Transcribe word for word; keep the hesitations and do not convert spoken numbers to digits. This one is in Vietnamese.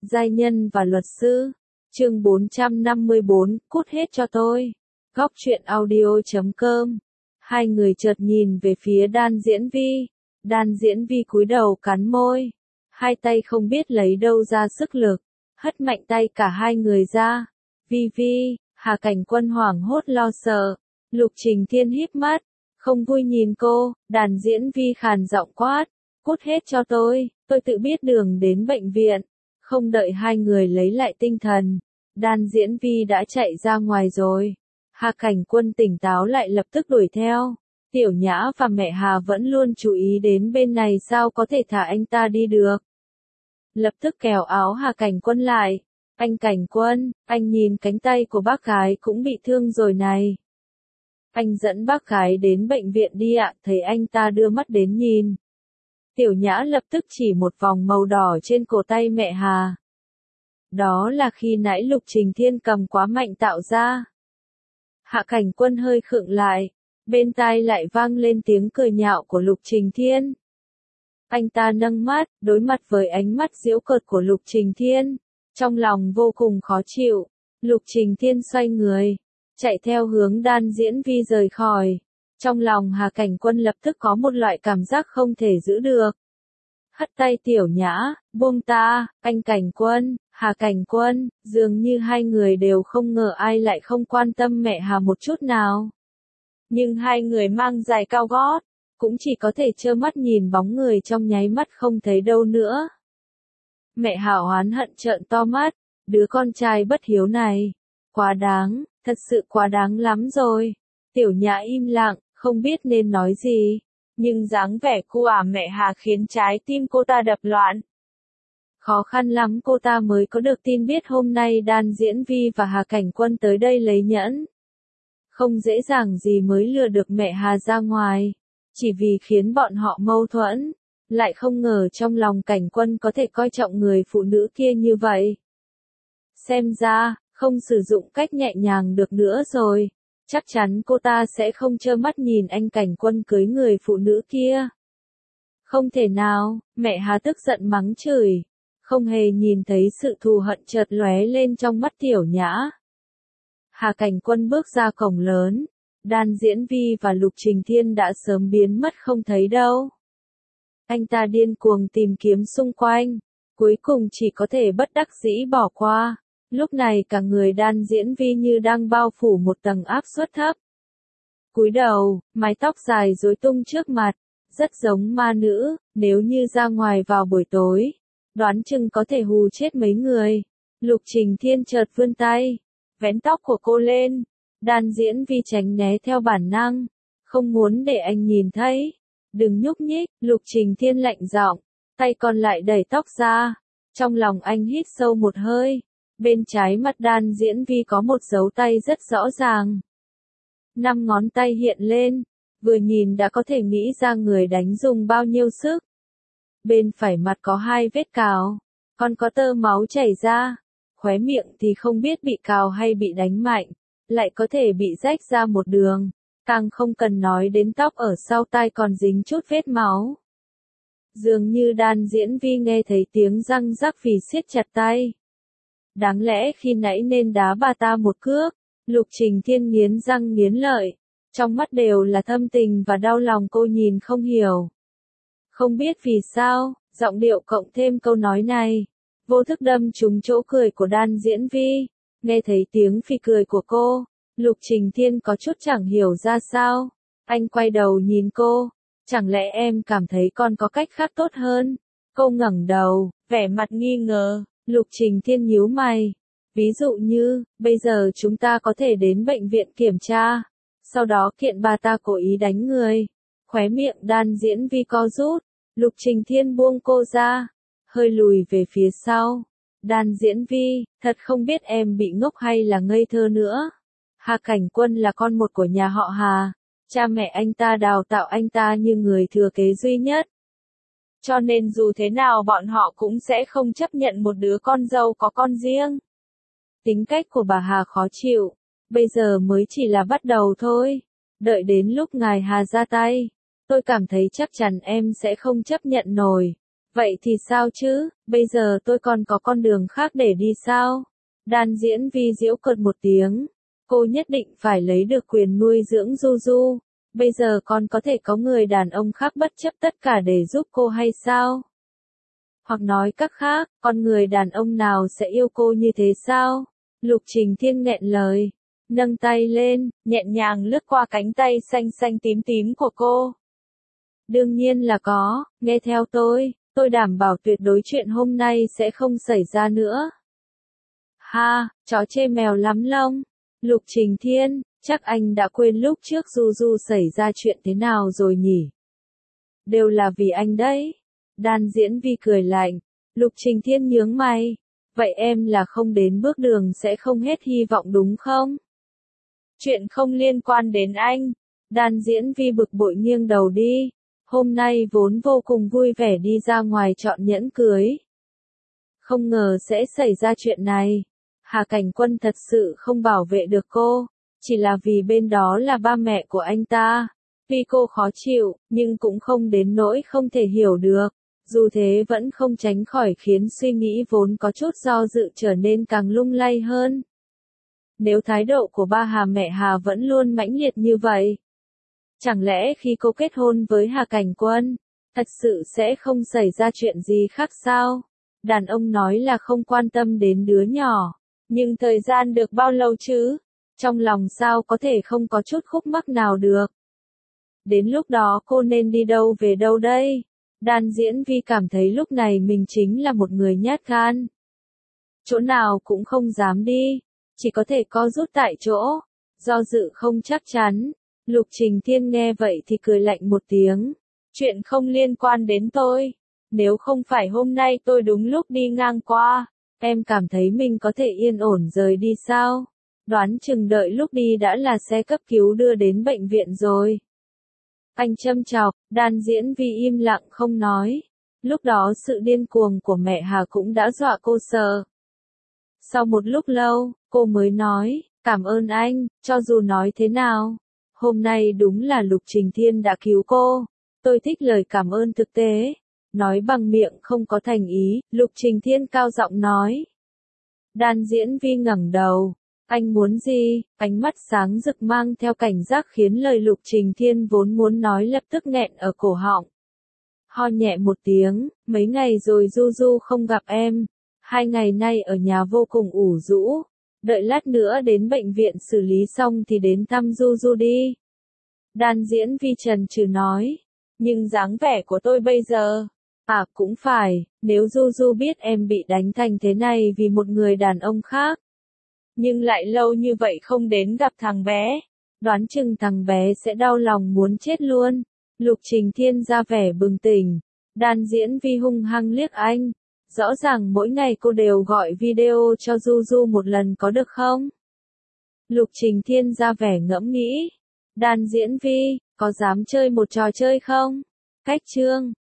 Giai nhân và luật sư. Chương bốn trăm năm mươi bốn, cút hết cho tôi. Góc truyện audio chấm com. Hai người chợt nhìn về phía Đan Diễn Vi. Đan Diễn Vi cúi đầu cắn môi. Hai tay không biết lấy đâu ra sức lực. Hất mạnh tay cả hai người ra. Vi Vi, Hà Cảnh Quân hoảng hốt lo sợ. Lục Trình Thiên híp mắt. Không vui nhìn cô, Đan Diễn Vi khàn giọng quát. Cút hết cho tôi, tôi tự biết đường đến bệnh viện. Không đợi hai người lấy lại tinh thần, Đan Diễn Vi đã chạy ra ngoài rồi. Hà Cảnh Quân tỉnh táo lại lập tức đuổi theo. Tiểu Nhã và mẹ Hà vẫn luôn chú ý đến bên này, sao có thể thả anh ta đi được. Lập tức kéo áo Hà Cảnh Quân lại. Anh Cảnh Quân, anh nhìn cánh tay của bác gái cũng bị thương rồi này. Anh dẫn bác gái đến bệnh viện đi ạ. Thấy anh ta đưa mắt đến nhìn. Tiểu Nhã lập tức chỉ một vòng màu đỏ trên cổ tay mẹ Hà. Đó là khi nãy Lục Trình Thiên cầm quá mạnh tạo ra. Hạ Cảnh Quân hơi khựng lại, bên tai lại vang lên tiếng cười nhạo của Lục Trình Thiên. Anh ta nâng mắt, đối mặt với ánh mắt giễu cợt của Lục Trình Thiên, trong lòng vô cùng khó chịu. Lục Trình Thiên xoay người, chạy theo hướng Đan Diễn Vi rời khỏi. Trong lòng Hà Cảnh Quân lập tức có một loại cảm giác không thể giữ được. Hất tay Tiểu Nhã, buông ta, anh Cảnh Quân, Hà Cảnh Quân, dường như hai người đều không ngờ ai lại không quan tâm mẹ Hà một chút nào. Nhưng hai người mang giày cao gót, cũng chỉ có thể trơ mắt nhìn bóng người trong nháy mắt không thấy đâu nữa. Mẹ Hà oán hận trợn to mắt, đứa con trai bất hiếu này, quá đáng, thật sự quá đáng lắm rồi. Tiểu Nhã im lặng, không biết nên nói gì, nhưng dáng vẻ cu ả mẹ Hà khiến trái tim cô ta đập loạn. Khó khăn lắm cô ta mới có được tin biết hôm nay Đan Diễn Vi và Hà Cảnh Quân tới đây lấy nhẫn. Không dễ dàng gì mới lừa được mẹ Hà ra ngoài, chỉ vì khiến bọn họ mâu thuẫn, lại không ngờ trong lòng Cảnh Quân có thể coi trọng người phụ nữ kia như vậy. Xem ra, không sử dụng cách nhẹ nhàng được nữa rồi. Chắc chắn cô ta sẽ không trơ mắt nhìn anh Cảnh Quân cưới người phụ nữ kia. Không thể nào, mẹ Hà tức giận mắng chửi, không hề nhìn thấy sự thù hận chợt lóe lên trong mắt Tiểu Nhã. Hà Cảnh Quân bước ra cổng lớn, Đan Diễn Vi và Lục Trình Thiên đã sớm biến mất không thấy đâu. Anh ta điên cuồng tìm kiếm xung quanh, cuối cùng chỉ có thể bất đắc dĩ bỏ qua. Lúc này cả người Đan Diễn Vi như đang bao phủ một tầng áp suất thấp. Cúi đầu, mái tóc dài rối tung trước mặt, rất giống ma nữ, nếu như ra ngoài vào buổi tối, đoán chừng có thể hù chết mấy người. Lục Trình Thiên chợt vươn tay, vén tóc của cô lên, Đan Diễn Vi tránh né theo bản năng, không muốn để anh nhìn thấy. Đừng nhúc nhích, Lục Trình Thiên lạnh giọng, tay còn lại đẩy tóc ra, trong lòng anh hít sâu một hơi. Bên trái mặt Đan Diễn Vi có một dấu tay rất rõ ràng. Năm ngón tay hiện lên, vừa nhìn đã có thể nghĩ ra người đánh dùng bao nhiêu sức. Bên phải mặt có hai vết cào, còn có tơ máu chảy ra. Khóe miệng thì không biết bị cào hay bị đánh mạnh, lại có thể bị rách ra một đường. Càng không cần nói đến tóc ở sau tai còn dính chút vết máu. Dường như Đan Diễn Vi nghe thấy tiếng răng rắc vì siết chặt tay. Đáng lẽ khi nãy nên đá bà ta một cước. Lục Trình Thiên nghiến răng nghiến lợi, trong mắt đều là thâm tình và đau lòng. Cô nhìn không hiểu, không biết vì sao, giọng điệu cộng thêm câu nói này, vô thức đâm trúng chỗ cười của Đan Diễn Vi. Nghe thấy tiếng phì cười của cô, Lục Trình Thiên có chút chẳng hiểu ra sao. Anh quay đầu nhìn cô, chẳng lẽ em cảm thấy còn có cách khác tốt hơn? Cô ngẩng đầu, vẻ mặt nghi ngờ. Lục Trình Thiên nhíu mày. Ví dụ như, bây giờ chúng ta có thể đến bệnh viện kiểm tra, sau đó kiện bà ta cố ý đánh người. Khóe miệng Đan Diễn Vi co rút, Lục Trình Thiên buông cô ra, hơi lùi về phía sau. Đan Diễn Vi, thật không biết em bị ngốc hay là ngây thơ nữa. Hà Cảnh Quân là con một của nhà họ Hà, cha mẹ anh ta đào tạo anh ta như người thừa kế duy nhất. Cho nên dù thế nào bọn họ cũng sẽ không chấp nhận một đứa con dâu có con riêng. Tính cách của bà Hà khó chịu, bây giờ mới chỉ là bắt đầu thôi. Đợi đến lúc ngài Hà ra tay, tôi cảm thấy chắc chắn em sẽ không chấp nhận nổi. Vậy thì sao chứ, bây giờ tôi còn có con đường khác để đi sao? Đan diễn vi giễu cợt một tiếng. Cô nhất định phải lấy được quyền nuôi dưỡng Du Du. Bây giờ con có thể có người đàn ông khác bất chấp tất cả để giúp cô hay sao? Hoặc nói cách khác, con người đàn ông nào sẽ yêu cô như thế sao? Lục Trình Thiên nghẹn lời, nâng tay lên, nhẹ nhàng lướt qua cánh tay xanh xanh tím tím của cô. Đương nhiên là có, nghe theo tôi, tôi đảm bảo tuyệt đối chuyện hôm nay sẽ không xảy ra nữa. Ha, chó chê mèo lắm lông. Lục Trình Thiên, chắc anh đã quên lúc trước Du Du xảy ra chuyện thế nào rồi nhỉ? Đều là vì anh đấy. Đan diễn vi cười lạnh. Lục Trình Thiên nhướng mày. Vậy em là không đến bước đường sẽ không hết hy vọng đúng không? Chuyện không liên quan đến anh. Đan diễn vi bực bội nghiêng đầu đi. Hôm nay vốn vô cùng vui vẻ đi ra ngoài chọn nhẫn cưới. Không ngờ sẽ xảy ra chuyện này. Hà Cảnh Quân thật sự không bảo vệ được cô. Chỉ là vì bên đó là ba mẹ của anh ta. Tuy cô khó chịu, nhưng cũng không đến nỗi không thể hiểu được. Dù thế vẫn không tránh khỏi khiến suy nghĩ vốn có chút do dự trở nên càng lung lay hơn. Nếu thái độ của ba Hà mẹ Hà vẫn luôn mãnh liệt như vậy, chẳng lẽ khi cô kết hôn với Hà Cảnh Quân, thật sự sẽ không xảy ra chuyện gì khác sao? Đàn ông nói là không quan tâm đến đứa nhỏ, nhưng thời gian được bao lâu chứ? Trong lòng sao có thể không có chút khúc mắc nào được? Đến lúc đó cô nên đi đâu về đâu đây? Đan diễn vi cảm thấy lúc này mình chính là một người nhát gan. Chỗ nào cũng không dám đi, chỉ có thể co rút tại chỗ, do dự không chắc chắn. Lục Trình Thiên nghe vậy thì cười lạnh một tiếng. Chuyện không liên quan đến tôi. Nếu không phải hôm nay tôi đúng lúc đi ngang qua, em cảm thấy mình có thể yên ổn rời đi sao? Đoán chừng đợi lúc đi đã là xe cấp cứu đưa đến bệnh viện rồi. Anh châm chọc, Đan diễn vi im lặng không nói. Lúc đó sự điên cuồng của mẹ Hà cũng đã dọa cô sợ. Sau một lúc lâu, cô mới nói, cảm ơn anh, cho dù nói thế nào. Hôm nay đúng là Lục Trình Thiên đã cứu cô. Tôi thích lời cảm ơn thực tế. Nói bằng miệng không có thành ý, Lục Trình Thiên cao giọng nói. Đan diễn vi ngẩng đầu. Anh muốn gì? Ánh mắt sáng rực mang theo cảnh giác khiến lời Lục Trình Thiên vốn muốn nói lập tức nghẹn ở cổ họng. Ho nhẹ một tiếng, mấy ngày rồi Du Du không gặp em. Hai ngày nay ở nhà vô cùng ủ rũ. Đợi lát nữa đến bệnh viện xử lý xong thì đến thăm Du Du đi. Đan diễn vi trần trừ nói. Nhưng dáng vẻ của tôi bây giờ. À cũng phải, nếu Du Du biết em bị đánh thành thế này vì một người đàn ông khác. Nhưng lại lâu như vậy không đến gặp thằng bé. Đoán chừng thằng bé sẽ đau lòng muốn chết luôn. Lục Trình Thiên ra vẻ bừng tỉnh. Đan diễn vi hung hăng liếc anh. Rõ ràng mỗi ngày cô đều gọi video cho Du Du một lần có được không? Lục Trình Thiên ra vẻ ngẫm nghĩ. Đan diễn vi, có dám chơi một trò chơi không? Cách chương.